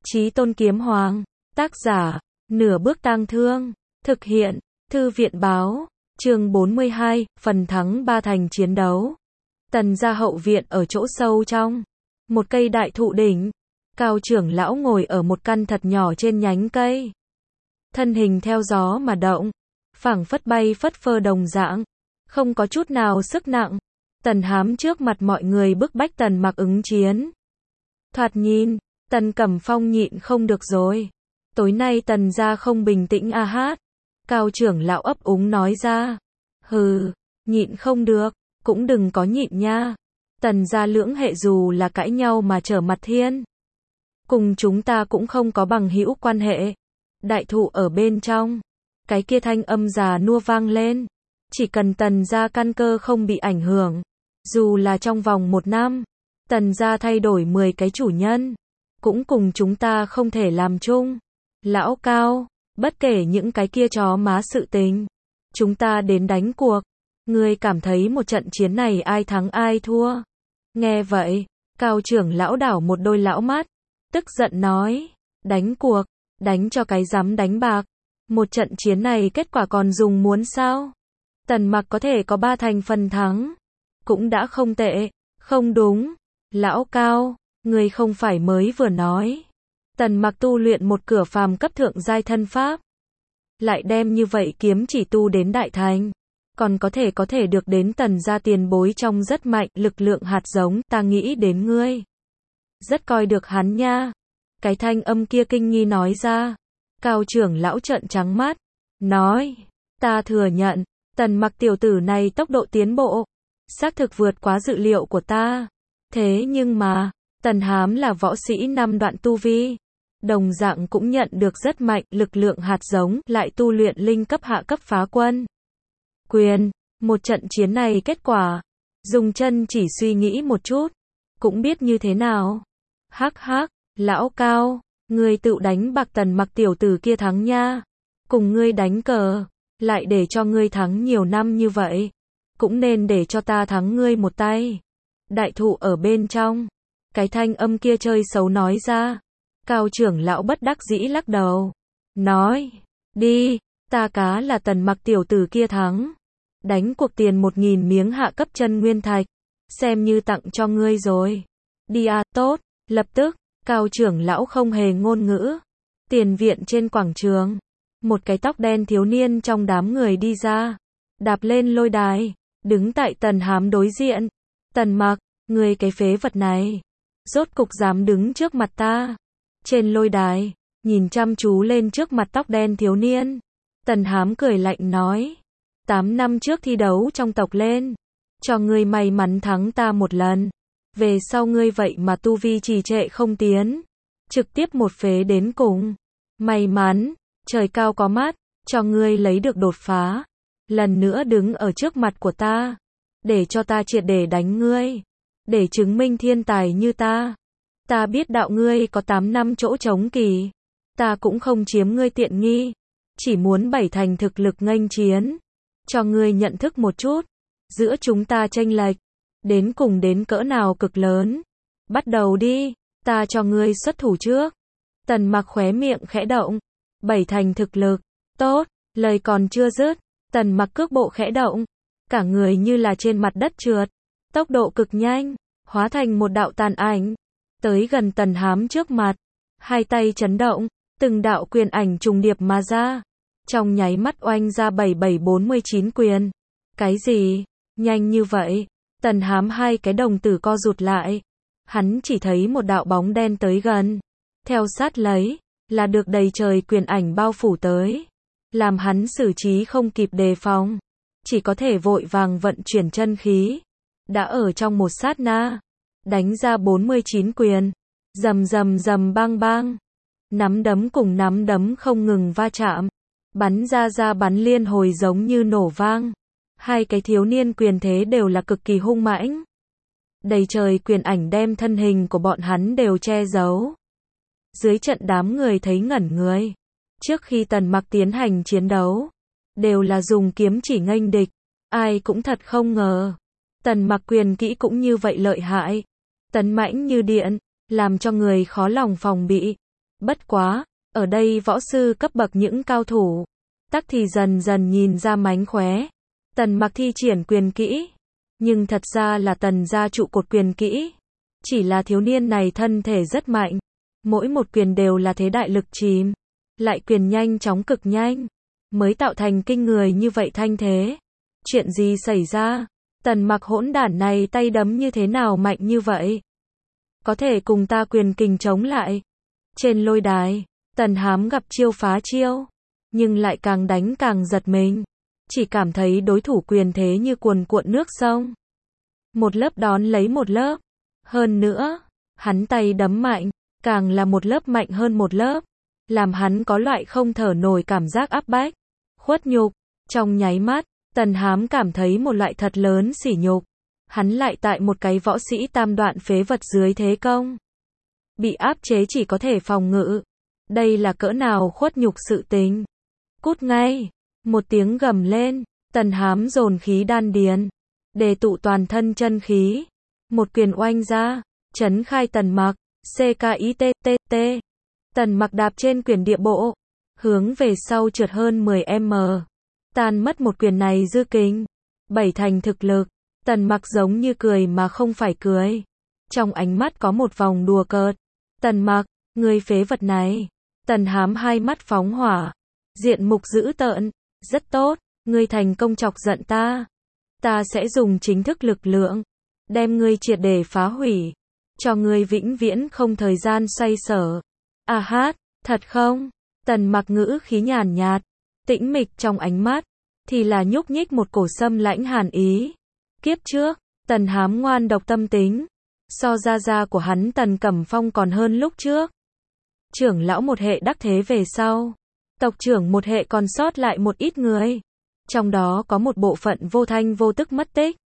Chí Tôn Kiếm Hoàng, tác giả, Nửa Bước Tang Thương, thực hiện, Thư viện Báo, chương 42, phần thắng ba thành chiến đấu. Tần gia hậu viện ở chỗ sâu trong, một cây đại thụ đỉnh, Cao trưởng lão ngồi ở một căn thật nhỏ trên nhánh cây. Thân hình theo gió mà động, phảng phất bay phất phơ đồng dạng, không có chút nào sức nặng. Tần Hám trước mặt mọi người bức bách Tần Mặc ứng chiến. Thoạt nhìn, Tần Cẩm Phong nhịn không được rồi. Tối nay Tần gia không bình tĩnh a hát. Cao trưởng lão ấp úng nói ra. Hừ, nhịn không được, cũng đừng có nhịn nha. Tần gia lưỡng hệ dù là cãi nhau mà trở mặt thiên. Cùng chúng ta cũng không có bằng hữu quan hệ. Đại thụ ở bên trong. Cái kia thanh âm già nua vang lên. Chỉ cần Tần gia căn cơ không bị ảnh hưởng. Dù là trong vòng 1 năm, Tần gia thay đổi 10 cái chủ nhân. Cũng cùng chúng ta không thể làm chung. Lão Cao, bất kể những cái kia chó má sự tình. Chúng ta đến đánh cuộc. Ngươi cảm thấy một trận chiến này ai thắng ai thua? Nghe vậy, Cao trưởng lão đảo một đôi lão mắt. Tức giận nói, đánh cuộc, đánh cho cái dám đánh bạc. Một trận chiến này kết quả còn dùng muốn sao? Tần Mặc có thể có 3 thành phần thắng. Cũng đã không tệ, không đúng. Lão Cao, ngươi không phải mới vừa nói. Tần Mặc tu luyện một cửa phàm cấp thượng giai thân pháp. Lại đem như vậy kiếm chỉ tu đến đại thành. Còn có thể được đến Tần gia tiền bối trong rất mạnh lực lượng hạt giống, ta nghĩ đến ngươi. Rất coi được hắn nha. Cái thanh âm kia kinh nghi nói ra. Cao trưởng lão trợn trắng mắt. Nói, ta thừa nhận, Tần Mặc tiểu tử này tốc độ tiến bộ. Xác thực vượt quá dự liệu của ta. Thế nhưng mà, Tần Hám là võ sĩ 5 đoạn tu vi. Đồng dạng cũng nhận được rất mạnh lực lượng hạt giống, lại tu luyện linh cấp hạ cấp phá quân. Quyền, một trận chiến này kết quả. Dùng chân chỉ suy nghĩ một chút. Cũng biết như thế nào. Hắc hắc, lão Cao, ngươi tự đánh bạc Tần Mặc tiểu tử kia thắng nha. Cùng ngươi đánh cờ, lại để cho ngươi thắng nhiều năm như vậy. Cũng nên để cho ta thắng ngươi một tay. Đại thụ ở bên trong. Cái thanh âm kia chơi xấu nói ra. Cao trưởng lão bất đắc dĩ lắc đầu. Nói, đi, ta cá là Tần Mặc tiểu tử kia thắng. Đánh cuộc tiền 1.000 miếng hạ cấp chân nguyên thạch. Xem như tặng cho ngươi rồi. Đi à, tốt, lập tức, Cao trưởng lão không hề ngôn ngữ. Tiền viện trên quảng trường. Một cái tóc đen thiếu niên trong đám người đi ra. Đạp lên lôi đài. Đứng tại Tần Hám đối diện. Tần Mặc, ngươi cái phế vật này. Rốt cục dám đứng trước mặt ta. Trên lôi đài, nhìn chăm chú lên trước mặt tóc đen thiếu niên. Tần Hám cười lạnh nói. 8 năm trước thi đấu trong tộc lên. Cho ngươi may mắn thắng ta một lần. Về sau ngươi vậy mà tu vi trì trệ không tiến. Trực tiếp một phế đến cùng. May mắn, trời cao có mắt, cho ngươi lấy được đột phá. Lần nữa đứng ở trước mặt của ta. Để cho ta triệt để đánh ngươi. Để chứng minh thiên tài như ta. Ta biết đạo ngươi có 8 năm chỗ trống kỳ. Ta cũng không chiếm ngươi tiện nghi. Chỉ muốn 7 thành thực lực nghênh chiến. Cho ngươi nhận thức một chút. Giữa chúng ta chênh lệch. Đến cùng đến cỡ nào cực lớn. Bắt đầu đi. Ta cho ngươi xuất thủ trước. Tần Mặc khóe miệng khẽ động. 7 thành thực lực. Tốt. Lời còn chưa dứt. Tần Mặc cước bộ khẽ động. Cả người như là trên mặt đất trượt. Tốc độ cực nhanh. Hóa thành một đạo tàn ảnh. Tới gần Tần Hám trước mặt. Hai tay chấn động. Từng đạo quyền ảnh trùng điệp mà ra. Trong nháy mắt oanh ra 7749 quyền. Cái gì? Nhanh như vậy? Tần Hám hai cái đồng tử co rụt lại. Hắn chỉ thấy một đạo bóng đen tới gần. Theo sát lấy. Là được đầy trời quyền ảnh bao phủ tới. Làm hắn xử trí không kịp đề phòng. Chỉ có thể vội vàng vận chuyển chân khí. Đã ở trong một sát na. Đánh ra 49 quyền. Rầm rầm rầm bang bang. Nắm đấm cùng nắm đấm không ngừng va chạm. Bắn ra bắn liên hồi giống như nổ vang. Hai cái thiếu niên quyền thế đều là cực kỳ hung mãnh. Đầy trời quyền ảnh đem thân hình của bọn hắn đều che giấu. Dưới trận đám người thấy ngẩn người. Trước khi Tần Mặc tiến hành chiến đấu. Đều là dùng kiếm chỉ nghênh địch. Ai cũng thật không ngờ. Tần Mặc quyền kỹ cũng như vậy lợi hại. Tấn mãnh như điện. Làm cho người khó lòng phòng bị. Bất quá, ở đây võ sư cấp bậc những cao thủ, tắc thì dần dần nhìn ra mánh khóe. Tần Mặc thi triển quyền kỹ, nhưng thật ra là Tần gia trụ cột quyền kỹ. Chỉ là thiếu niên này thân thể rất mạnh, mỗi một quyền đều là thế đại lực chìm, lại quyền nhanh chóng cực nhanh, mới tạo thành kinh người như vậy thanh thế. Chuyện gì xảy ra? Tần Mặc hỗn đản này tay đấm như thế nào mạnh như vậy? Có thể cùng ta quyền kình chống lại. Trên lôi đài, Tần Hám gặp chiêu phá chiêu, nhưng lại càng đánh càng giật mình. Chỉ cảm thấy đối thủ quyền thế như cuồn cuộn nước sông. Một lớp đón lấy một lớp. Hơn nữa, hắn tay đấm mạnh, càng là một lớp mạnh hơn một lớp. Làm hắn có loại không thở nổi cảm giác áp bách, khuất nhục. Trong nháy mắt, Tần Hám cảm thấy một loại thật lớn sỉ nhục. Hắn lại tại một cái võ sĩ tam đoạn phế vật dưới thế công. Bị áp chế chỉ có thể phòng ngự. Đây là cỡ nào khuất nhục sự tình. Cút ngay. Một tiếng gầm lên, Tần Hám dồn khí đan điền, đề tụ toàn thân chân khí. Một quyền oanh ra, chấn khai Tần Mặc, CKITTT. Tần Mặc đạp trên quyền địa bộ, hướng về sau trượt hơn 10m. Tan mất một quyền này dư kình, 7 thành thực lực. Tần Mặc giống như cười mà không phải cười. Trong ánh mắt có một vòng đùa cợt. Tần Mặc, ngươi phế vật này. Tần Hám hai mắt phóng hỏa, diện mục dữ tợn. Rất tốt, ngươi thành công chọc giận ta. Ta sẽ dùng chính thức lực lượng, đem ngươi triệt để phá hủy, cho ngươi vĩnh viễn không thời gian xoay sở. À hát, thật không? Tần Mặc ngữ khí nhàn nhạt, tĩnh mịch trong ánh mắt, thì là nhúc nhích một cổ xâm lãnh hàn ý. Kiếp trước, Tần Hám ngoan độc tâm tính, so gia của hắn Tần Cẩm Phong còn hơn lúc trước. Trưởng lão một hệ đắc thế về sau, tộc trưởng một hệ còn sót lại một ít người. Trong đó có một bộ phận vô thanh vô tức mất tích.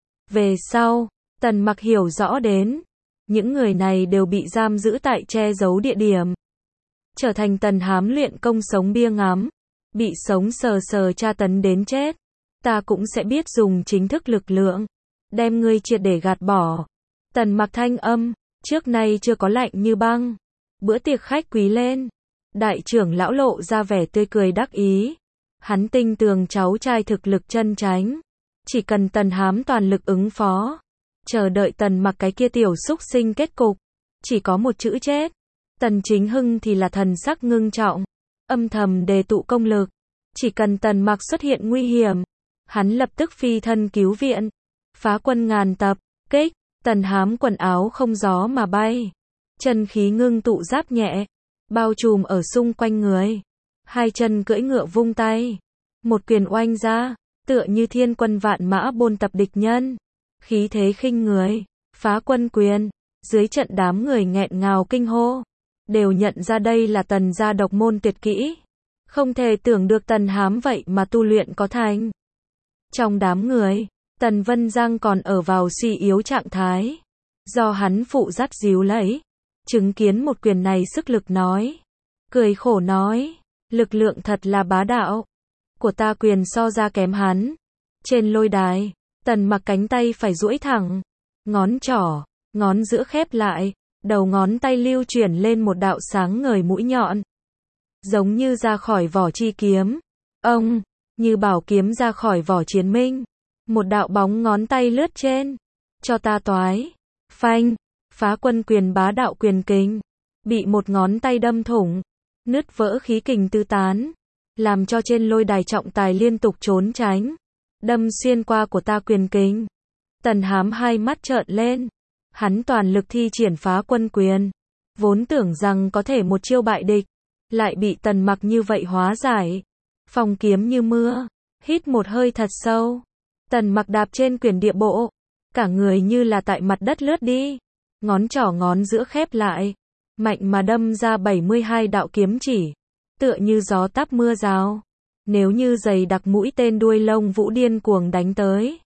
Về sau, Tần Mặc hiểu rõ đến, những người này đều bị giam giữ tại che giấu địa điểm. Trở thành Tần Hám luyện công sống bia ngắm, bị sống sờ sờ tra tấn đến chết. Ta cũng sẽ biết dùng chính thức lực lượng, đem ngươi triệt để gạt bỏ. Tần Mặc thanh âm, trước nay chưa có lạnh như băng. Bữa tiệc khách quý lên. Đại trưởng lão lộ ra vẻ tươi cười đắc ý. Hắn tin tưởng cháu trai thực lực chân chánh. Chỉ cần Tần Hám toàn lực ứng phó. Chờ đợi Tần Mặc cái kia tiểu xúc sinh kết cục. Chỉ có một chữ chết. Tần Chính Hưng thì là thần sắc ngưng trọng. Âm thầm đề tụ công lực. Chỉ cần Tần Mặc xuất hiện nguy hiểm. Hắn lập tức phi thân cứu viện. Phá quân ngàn tập. Kích. Tần Hám quần áo không gió mà bay. Chân khí ngưng tụ giáp nhẹ. Bao trùm ở xung quanh người. Hai chân cưỡi ngựa vung tay. Một quyền oanh ra. Tựa như thiên quân vạn mã bôn tập địch nhân. Khí thế khinh người. Phá quân quyền. Dưới trận đám người nghẹn ngào kinh hô. Đều nhận ra đây là Tần gia độc môn tuyệt kỹ. Không thể tưởng được Tần Hám vậy mà tu luyện có thành. Trong đám người, Tần Vân Giang còn ở vào suy yếu trạng thái. Do hắn phụ dắt díu lấy. Chứng kiến một quyền này sức lực nói. Cười khổ nói. Lực lượng thật là bá đạo. Của ta quyền so ra kém hắn. Trên lôi đài, Tần Mặc cánh tay phải duỗi thẳng. Ngón trỏ, ngón giữa khép lại. Đầu ngón tay lưu chuyển lên một đạo sáng ngời mũi nhọn. Giống như ra khỏi vỏ chi kiếm. Ông, như bảo kiếm ra khỏi vỏ chiến minh. Một đạo bóng ngón tay lướt trên. Cho ta toái. Phanh. Phá quân quyền bá đạo quyền kình. Bị một ngón tay đâm thủng. Nứt vỡ khí kình tứ tán. Làm cho trên lôi đài trọng tài liên tục trốn tránh. Đâm xuyên qua của ta quyền kình. Tần Hám hai mắt trợn lên. Hắn toàn lực thi triển phá quân quyền. Vốn tưởng rằng có thể một chiêu bại địch. Lại bị Tần Mặc như vậy hóa giải. Phong kiếm như mưa. Hít một hơi thật sâu. Tần Mặc đạp trên quyền địa bộ. Cả người như là tại mặt đất lướt đi. Ngón trỏ ngón giữa khép lại. Mạnh mà đâm ra 72 đạo kiếm chỉ. Tựa như gió táp mưa rào. Nếu như dày đặc mũi tên đuôi lông vũ điên cuồng đánh tới.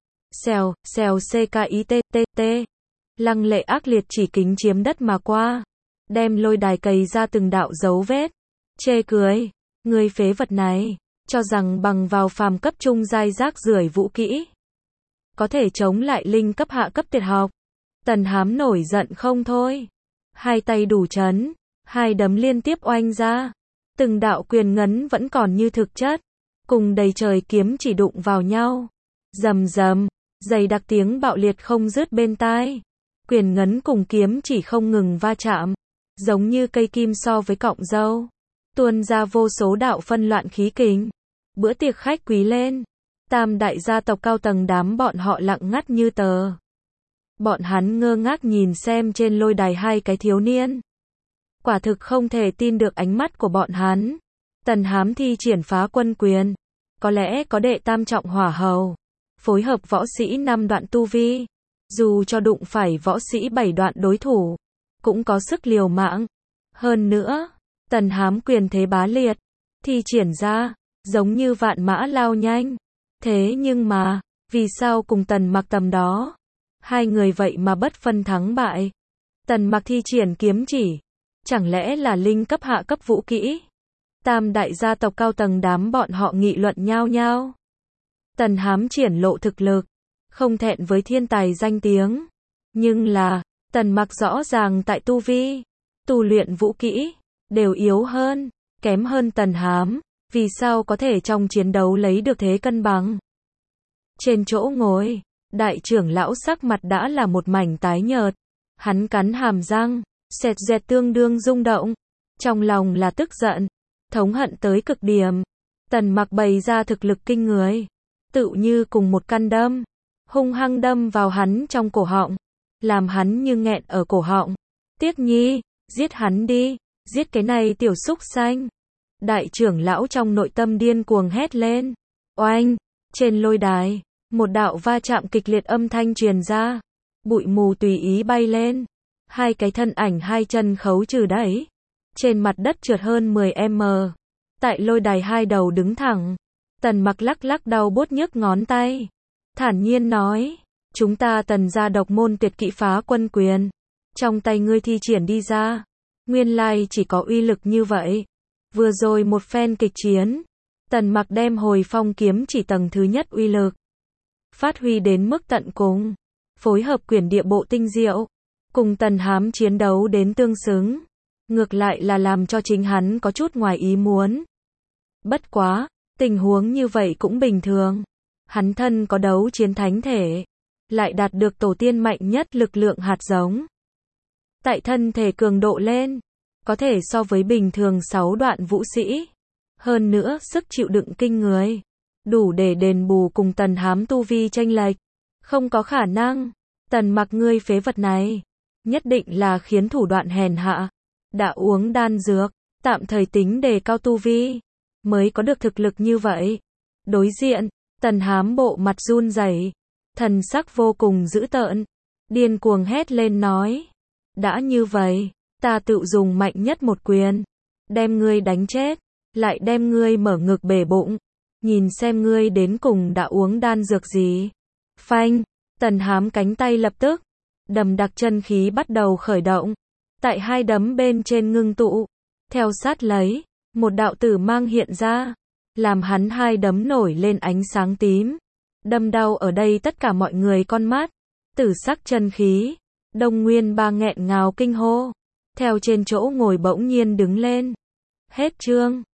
Xèo, xèo CKITTT. Lăng lệ ác liệt chỉ kính chiếm đất mà qua. Đem lôi đài cày ra từng đạo dấu vết. Chê cười. Người phế vật này. Cho rằng bằng vào phàm cấp trung giai rác rưởi vũ kỹ. Có thể chống lại linh cấp hạ cấp tuyệt học. Tần Hám nổi giận không thôi. Hai tay đủ chấn. Hai đấm liên tiếp oanh ra. Từng đạo quyền ngấn vẫn còn như thực chất. Cùng đầy trời kiếm chỉ đụng vào nhau. Rầm rầm, dày đặc tiếng bạo liệt không dứt bên tai. Quyền ngấn cùng kiếm chỉ không ngừng va chạm. Giống như cây kim so với cọng dâu. Tuôn ra vô số đạo phân loạn khí kình. Bữa tiệc khách quý lên. Tam đại gia tộc cao tầng đám bọn họ lặng ngắt như tờ. Bọn hắn ngơ ngác nhìn xem trên lôi đài hai cái thiếu niên. Quả thực không thể tin được ánh mắt của bọn hắn. Tần Hám thi triển phá quân quyền. Có lẽ có đệ tam trọng hỏa hầu. Phối hợp võ sĩ 5 đoạn tu vi. Dù cho đụng phải võ sĩ 7 đoạn đối thủ. Cũng có sức liều mạng. Hơn nữa, Tần Hám quyền thế bá liệt. Thi triển ra, giống như vạn mã lao nhanh. Thế nhưng mà, vì sao cùng Tần Mặc tầm đó? Hai người vậy mà bất phân thắng bại. Tần Mặc thi triển kiếm chỉ. Chẳng lẽ là linh cấp hạ cấp vũ kỹ? Tam đại gia tộc cao tầng đám bọn họ nghị luận nhao nhao. Tần Hám triển lộ thực lực. Không thẹn với thiên tài danh tiếng. Nhưng là, Tần Mặc rõ ràng tại tu vi, tu luyện vũ kỹ, đều yếu hơn, kém hơn Tần Hám. Vì sao có thể trong chiến đấu lấy được thế cân bằng? Trên chỗ ngồi, đại trưởng lão sắc mặt đã là một mảnh tái nhợt. Hắn cắn hàm răng, sẹt dẹt tương đương rung động. Trong lòng là tức giận, thống hận tới cực điểm. Tần Mặc bày ra thực lực kinh người. Tự như cùng một căn đâm. Hung hăng đâm vào hắn trong cổ họng. Làm hắn như nghẹn ở cổ họng. Tiếc nhi, giết hắn đi. Giết cái này tiểu súc sanh. Đại trưởng lão trong nội tâm điên cuồng hét lên. Oanh, trên lôi đài, một đạo va chạm kịch liệt âm thanh truyền ra. Bụi mù tùy ý bay lên. Hai cái thân ảnh hai chân khấu trừ đẩy. Trên mặt đất trượt hơn 10m. Tại lôi đài hai đầu đứng thẳng. Tần Mặc lắc lắc đau bốt nhức ngón tay. Thản nhiên nói. Chúng ta Tần gia độc môn tuyệt kỹ phá quân quyền. Trong tay ngươi thi triển đi ra. Nguyên lai chỉ có uy lực như vậy. Vừa rồi một phen kịch chiến. Tần Mặc đem hồi phong kiếm chỉ tầng thứ nhất uy lực. Phát huy đến mức tận cùng. Phối hợp quyền địa bộ tinh diệu. Cùng Tần Hám chiến đấu đến tương xứng. Ngược lại là làm cho chính hắn có chút ngoài ý muốn. Bất quá, tình huống như vậy cũng bình thường. Hắn thân có đấu chiến thánh thể. Lại đạt được tổ tiên mạnh nhất lực lượng hạt giống. Tại thân thể cường độ lên. Có thể so với bình thường 6 đoạn vũ sĩ. Hơn nữa sức chịu đựng kinh người. Đủ để đền bù cùng Tần Hám tu vi chênh lệch. Không có khả năng. Tần Mặc ngươi phế vật này. Nhất định là khiến thủ đoạn hèn hạ. Đã uống đan dược. Tạm thời tính đề cao tu vi. Mới có được thực lực như vậy. Đối diện, Tần Hám bộ mặt run rẩy. Thần sắc vô cùng dữ tợn. Điên cuồng hét lên nói. Đã như vậy, ta tự dùng mạnh nhất một quyền. Đem ngươi đánh chết. Lại đem ngươi mở ngực bể bụng. Nhìn xem ngươi đến cùng đã uống đan dược gì. Phanh, Tần Hám cánh tay lập tức. Đầm đặc chân khí bắt đầu khởi động. Tại hai đấm bên trên ngưng tụ. Theo sát lấy, một đạo tử mang hiện ra. Làm hắn hai đấm nổi lên ánh sáng tím. Đâm đau ở đây tất cả mọi người con mắt. Tử sắc chân khí. Đông Nguyên Ba nghẹn ngào kinh hô. Theo trên chỗ ngồi bỗng nhiên đứng lên. Hết chương.